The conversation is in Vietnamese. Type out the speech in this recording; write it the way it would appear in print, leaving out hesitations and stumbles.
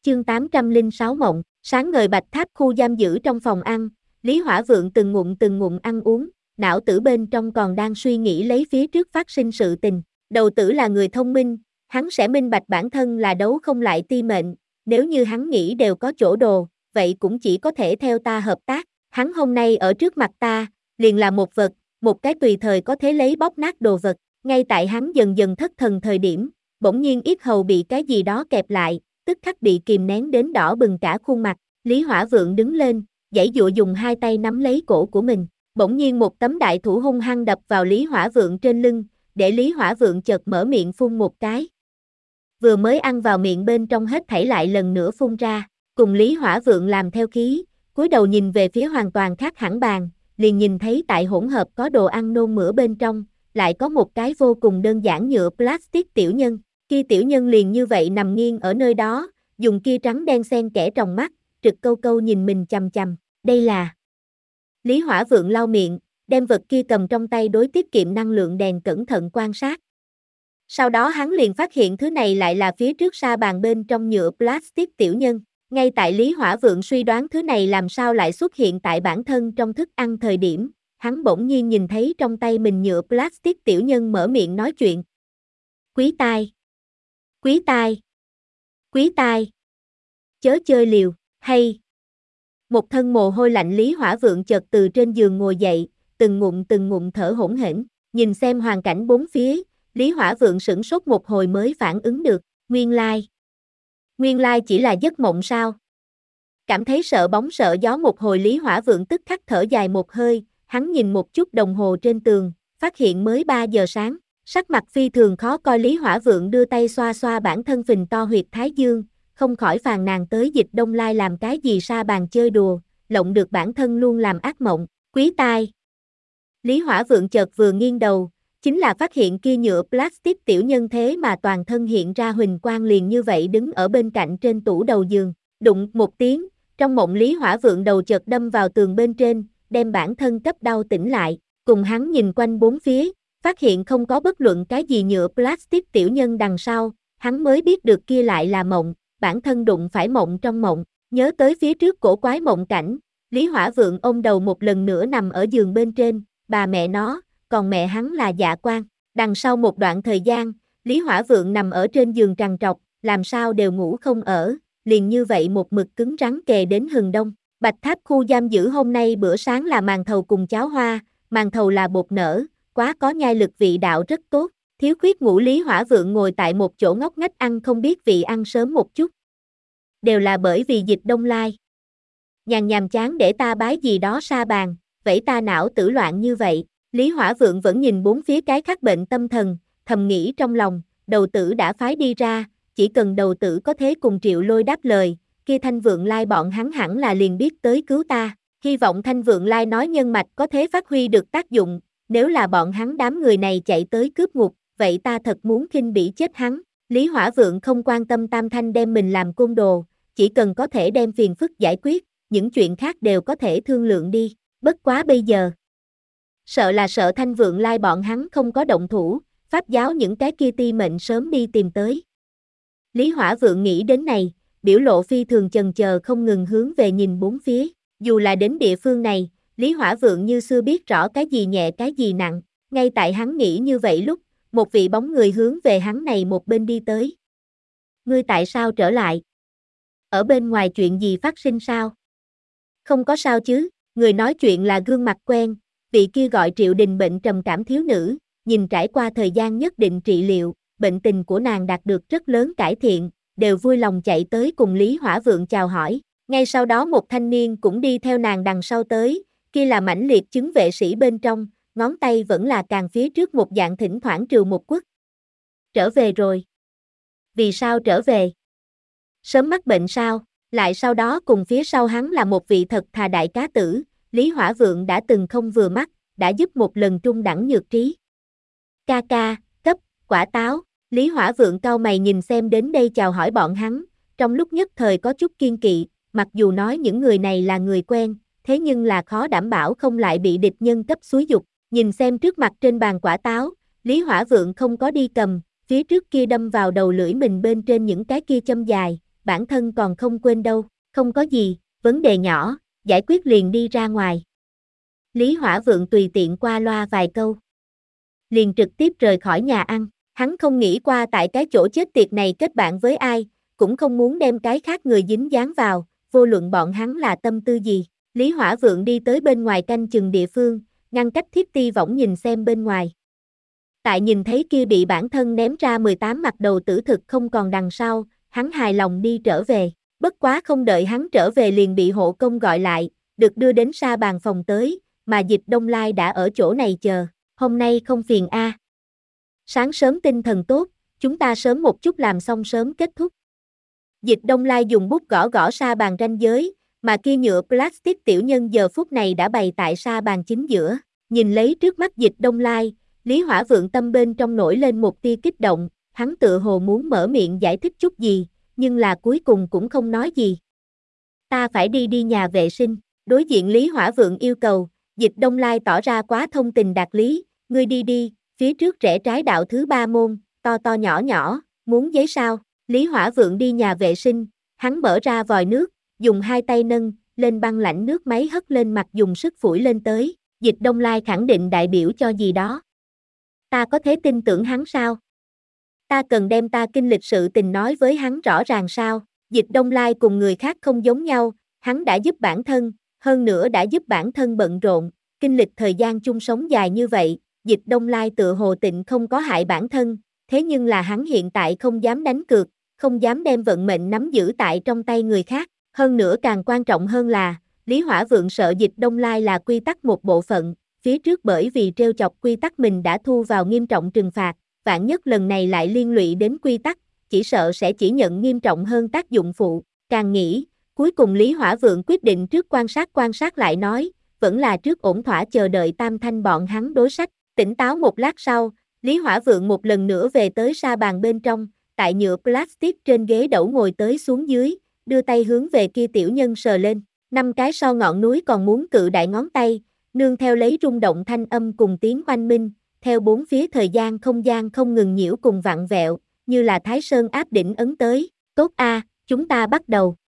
Chương 806 Mộng, sáng ngời Bạch Tháp khu giam giữ trong phòng ăn, Lý Hỏa Vượng từng ngụm ăn uống, não tử bên trong còn đang suy nghĩ lấy phía trước phát sinh sự tình. Đầu tử là người thông minh, hắn sẽ minh bạch bản thân là đấu không lại ti mệnh, nếu như hắn nghĩ đều có chỗ đồ, vậy cũng chỉ có thể theo ta hợp tác. Hắn hôm nay ở trước mặt ta, liền là một vật, một cái tùy thời có thể lấy bóp nát đồ vật. Ngay tại hắn dần dần thất thần thời điểm, bỗng nhiên yết hầu bị cái gì đó kẹp lại, tức khắc bị kìm nén đến đỏ bừng cả khuôn mặt. Lý Hỏa Vượng đứng lên, giãy giụa dùng hai tay nắm lấy cổ của mình. Bỗng nhiên một tấm đại thủ hung hăng đập vào Lý Hỏa Vượng trên lưng, để Lý Hỏa Vượng chợt mở miệng phun một cái. Vừa mới ăn vào miệng bên trong hết thảy lại lần nữa phun ra, cùng Lý Hỏa Vượng làm theo khí, cúi đầu nhìn về phía hoàn toàn khác hẳn bàn, liền nhìn thấy tại hỗn hợp có đồ ăn nôn mửa bên trong, lại có một cái vô cùng đơn giản nhựa plastic tiểu nhân. Kia tiểu nhân liền như vậy nằm nghiêng ở nơi đó, dùng kia trắng đen xen kẽ tròng mắt, trực câu câu nhìn mình chằm chằm. Đây là... Lý Hỏa Vượng lau miệng, đem vật kia cầm trong tay đối tiết kiệm năng lượng đèn cẩn thận quan sát. Sau đó hắn liền phát hiện thứ này lại là phía trước sa bàn bên trong nhựa plastic tiểu nhân. Ngay tại Lý Hỏa Vượng suy đoán thứ này làm sao lại xuất hiện tại bản thân trong thức ăn thời điểm, hắn bỗng nhiên nhìn thấy trong tay mình nhựa plastic tiểu nhân mở miệng nói chuyện. Quý tai! Quý tai! Quý tai! Chớ chơi liều, hay! Một thân mồ hôi lạnh Lý Hỏa Vượng chợt từ trên giường ngồi dậy, từng ngụm thở hổn hển, nhìn xem hoàn cảnh bốn phía, Lý Hỏa Vượng sửng sốt một hồi mới phản ứng được, nguyên lai chỉ là giấc mộng sao? Cảm thấy sợ bóng sợ gió một hồi Lý Hỏa Vượng tức khắc thở dài một hơi, hắn nhìn một chút đồng hồ trên tường, phát hiện mới 3 giờ sáng, sắc mặt phi thường khó coi. Lý Hỏa Vượng đưa tay xoa xoa bản thân phình to huyệt thái dương, không khỏi phàn nàn tới Dịch Đông Lai làm cái gì sa bàn chơi đùa, lộng được bản thân luôn làm ác mộng. Quý tai! Lý Hỏa Vượng chợt vừa nghiêng đầu, chính là phát hiện kia nhựa plastic tiểu nhân thế mà toàn thân hiện ra huỳnh quang liền như vậy đứng ở bên cạnh trên tủ đầu giường. Đụng một tiếng, trong mộng Lý Hỏa Vượng đầu chợt đâm vào tường bên trên, đem bản thân cấp đau tỉnh lại, cùng hắn nhìn quanh bốn phía, phát hiện không có bất luận cái gì nhựa plastic tiểu nhân đằng sau, hắn mới biết được kia lại là mộng, bản thân đụng phải mộng trong mộng, nhớ tới phía trước cổ quái mộng cảnh, Lý Hỏa Vượng ôm đầu một lần nữa nằm ở giường bên trên, bà mẹ nó, còn mẹ hắn là Dạ Quang. Đằng sau một đoạn thời gian, Lý Hỏa Vượng nằm ở trên giường trằn trọc, làm sao đều ngủ không ở, liền như vậy một mực cứng rắn kề đến hừng đông. Bạch Tháp khu giam giữ hôm nay bữa sáng là màn thầu cùng cháo hoa, màn thầu là bột nở, quá có nhai lực vị đạo rất tốt. Thiếu khuyết ngủ Lý Hỏa Vượng ngồi tại một chỗ ngốc nghếch ăn không biết vị ăn sớm một chút. Đều là bởi vì Dịch Đông Lai. Nhàm chán để ta bái gì đó sa bàn, vậy ta não tử loạn như vậy. Lý Hỏa Vượng vẫn nhìn bốn phía cái khác bệnh tâm thần, thầm nghĩ trong lòng, đầu tử đã phái đi ra, chỉ cần đầu tử có thế cùng Triệu Lôi đáp lời, kia Thanh Vượng Lai bọn hắn hẳn là liền biết tới cứu ta. Hy vọng Thanh Vượng Lai nói nhân mạch có thế phát huy được tác dụng, nếu là bọn hắn đám người này chạy tới cướp ngục, vậy ta thật muốn khinh bỉ chết hắn. Lý Hỏa Vượng không quan tâm Tam Thanh đem mình làm côn đồ, chỉ cần có thể đem phiền phức giải quyết, những chuyện khác đều có thể thương lượng đi, bất quá bây giờ. Sợ là sợ Thanh Vượng Lai bọn hắn không có động thủ, pháp giáo những cái kia ti mệnh sớm đi tìm tới. Lý Hỏa Vượng nghĩ đến này, biểu lộ phi thường chần chờ không ngừng hướng về nhìn bốn phía, dù là đến địa phương này, Lý Hỏa Vượng như xưa biết rõ cái gì nhẹ cái gì nặng, ngay tại hắn nghĩ như vậy lúc, một vị bóng người hướng về hắn này một bên đi tới. Ngươi tại sao trở lại? Ở bên ngoài chuyện gì phát sinh sao? Không có sao chứ, người nói chuyện là gương mặt quen, vị kia gọi Triệu Đình bệnh trầm cảm thiếu nữ, nhìn trải qua thời gian nhất định trị liệu, bệnh tình của nàng đạt được rất lớn cải thiện, đều vui lòng chạy tới cùng Lý Hỏa Vượng chào hỏi. Ngay sau đó một thanh niên cũng đi theo nàng đằng sau tới, kia là mãnh liệt chứng vệ sĩ bên trong, ngón tay vẫn là càng phía trước một dạng thỉnh thoảng trừ một quất. Trở về rồi. Vì sao trở về? Sớm mắc bệnh sao? Lại sau đó cùng phía sau hắn là một vị thật thà đại cá tử, Lý Hỏa Vượng đã từng không vừa mắt, đã giúp một lần trung đẳng nhược trí. Ca ca, cấp, quả táo, Lý Hỏa Vượng cau mày nhìn xem đến đây chào hỏi bọn hắn, trong lúc nhất thời có chút kiên kỵ, mặc dù nói những người này là người quen, thế nhưng là khó đảm bảo không lại bị địch nhân cấp xúi dục. Nhìn xem trước mặt trên bàn quả táo, Lý Hỏa Vượng không có đi cầm, phía trước kia đâm vào đầu lưỡi mình bên trên những cái kia châm dài, bản thân còn không quên đâu, không có gì, vấn đề nhỏ, giải quyết liền đi ra ngoài. Lý Hỏa Vượng tùy tiện qua loa vài câu. Liền trực tiếp rời khỏi nhà ăn, hắn không nghĩ qua tại cái chỗ chết tiệt này kết bạn với ai, cũng không muốn đem cái khác người dính dáng vào, vô luận bọn hắn là tâm tư gì. Lý Hỏa Vượng đi tới bên ngoài canh chừng địa phương, ngăn cách Thiết Ti võng nhìn xem bên ngoài. Tại nhìn thấy kia bị bản thân ném ra 18 mặt đầu tử thực không còn đằng sau, hắn hài lòng đi trở về. Bất quá không đợi hắn trở về liền bị hộ công gọi lại, được đưa đến sa bàn phòng tới, mà Dịch Đông Lai đã ở chỗ này chờ. Hôm nay không phiền a. Sáng sớm tinh thần tốt, chúng ta sớm một chút làm xong sớm kết thúc. Dịch Đông Lai dùng bút gõ gõ sa bàn ranh giới, mà kia nhựa plastic tiểu nhân giờ phút này đã bày tại sa bàn chính giữa. Nhìn lấy trước mắt Dịch Đông Lai, Lý Hỏa Vượng tâm bên trong nổi lên một tia kích động, hắn tựa hồ muốn mở miệng giải thích chút gì, nhưng là cuối cùng cũng không nói gì. Ta phải đi nhà vệ sinh, đối diện Lý Hỏa Vượng yêu cầu, Dịch Đông Lai tỏ ra quá thông tình đạt lý, ngươi đi, phía trước rẽ trái đạo thứ 3 môn, to to nhỏ nhỏ, muốn giấy sao? Lý Hỏa Vượng đi nhà vệ sinh, hắn mở ra vòi nước, dùng hai tay nâng lên băng lãnh nước máy hất lên mặt dùng sức phủi lên tới, Dịch Đông Lai khẳng định đại biểu cho gì đó. Ta có thể tin tưởng hắn sao? Ta cần đem ta kinh lịch sự tình nói với hắn rõ ràng sao? Dịch Đông Lai cùng người khác không giống nhau, hắn đã giúp bản thân, hơn nữa đã giúp bản thân bận rộn, kinh lịch thời gian chung sống dài như vậy, Dịch Đông Lai tựa hồ tịnh không có hại bản thân, thế nhưng là hắn hiện tại không dám đánh cược, không dám đem vận mệnh nắm giữ tại trong tay người khác, hơn nữa càng quan trọng hơn là, Lý Hỏa Vượng sợ Dịch Đông Lai là quy tắc một bộ phận, phía trước bởi vì trêu chọc quy tắc mình đã thu vào nghiêm trọng trừng phạt, vạn nhất lần này lại liên lụy đến quy tắc, chỉ sợ sẽ chỉ nhận nghiêm trọng hơn tác dụng phụ, càng nghĩ, cuối cùng Lý Hỏa Vượng quyết định trước quan sát lại nói, vẫn là trước ổn thỏa chờ đợi Tam Thanh bọn hắn đối sách, tỉnh táo một lát sau, Lý Hỏa Vượng một lần nữa về tới sa bàn bên trong, tại nhựa plastic trên ghế đẩu ngồi tới xuống dưới, đưa tay hướng về kia tiểu nhân sờ lên, 5 cái so ngọn núi còn muốn cự đại ngón tay, nương theo lấy rung động thanh âm cùng tiếng oanh minh, theo bốn phía thời gian không gian không ngừng nhiễu cùng vặn vẹo, như là Thái Sơn áp đỉnh ấn tới, tốt a, chúng ta bắt đầu.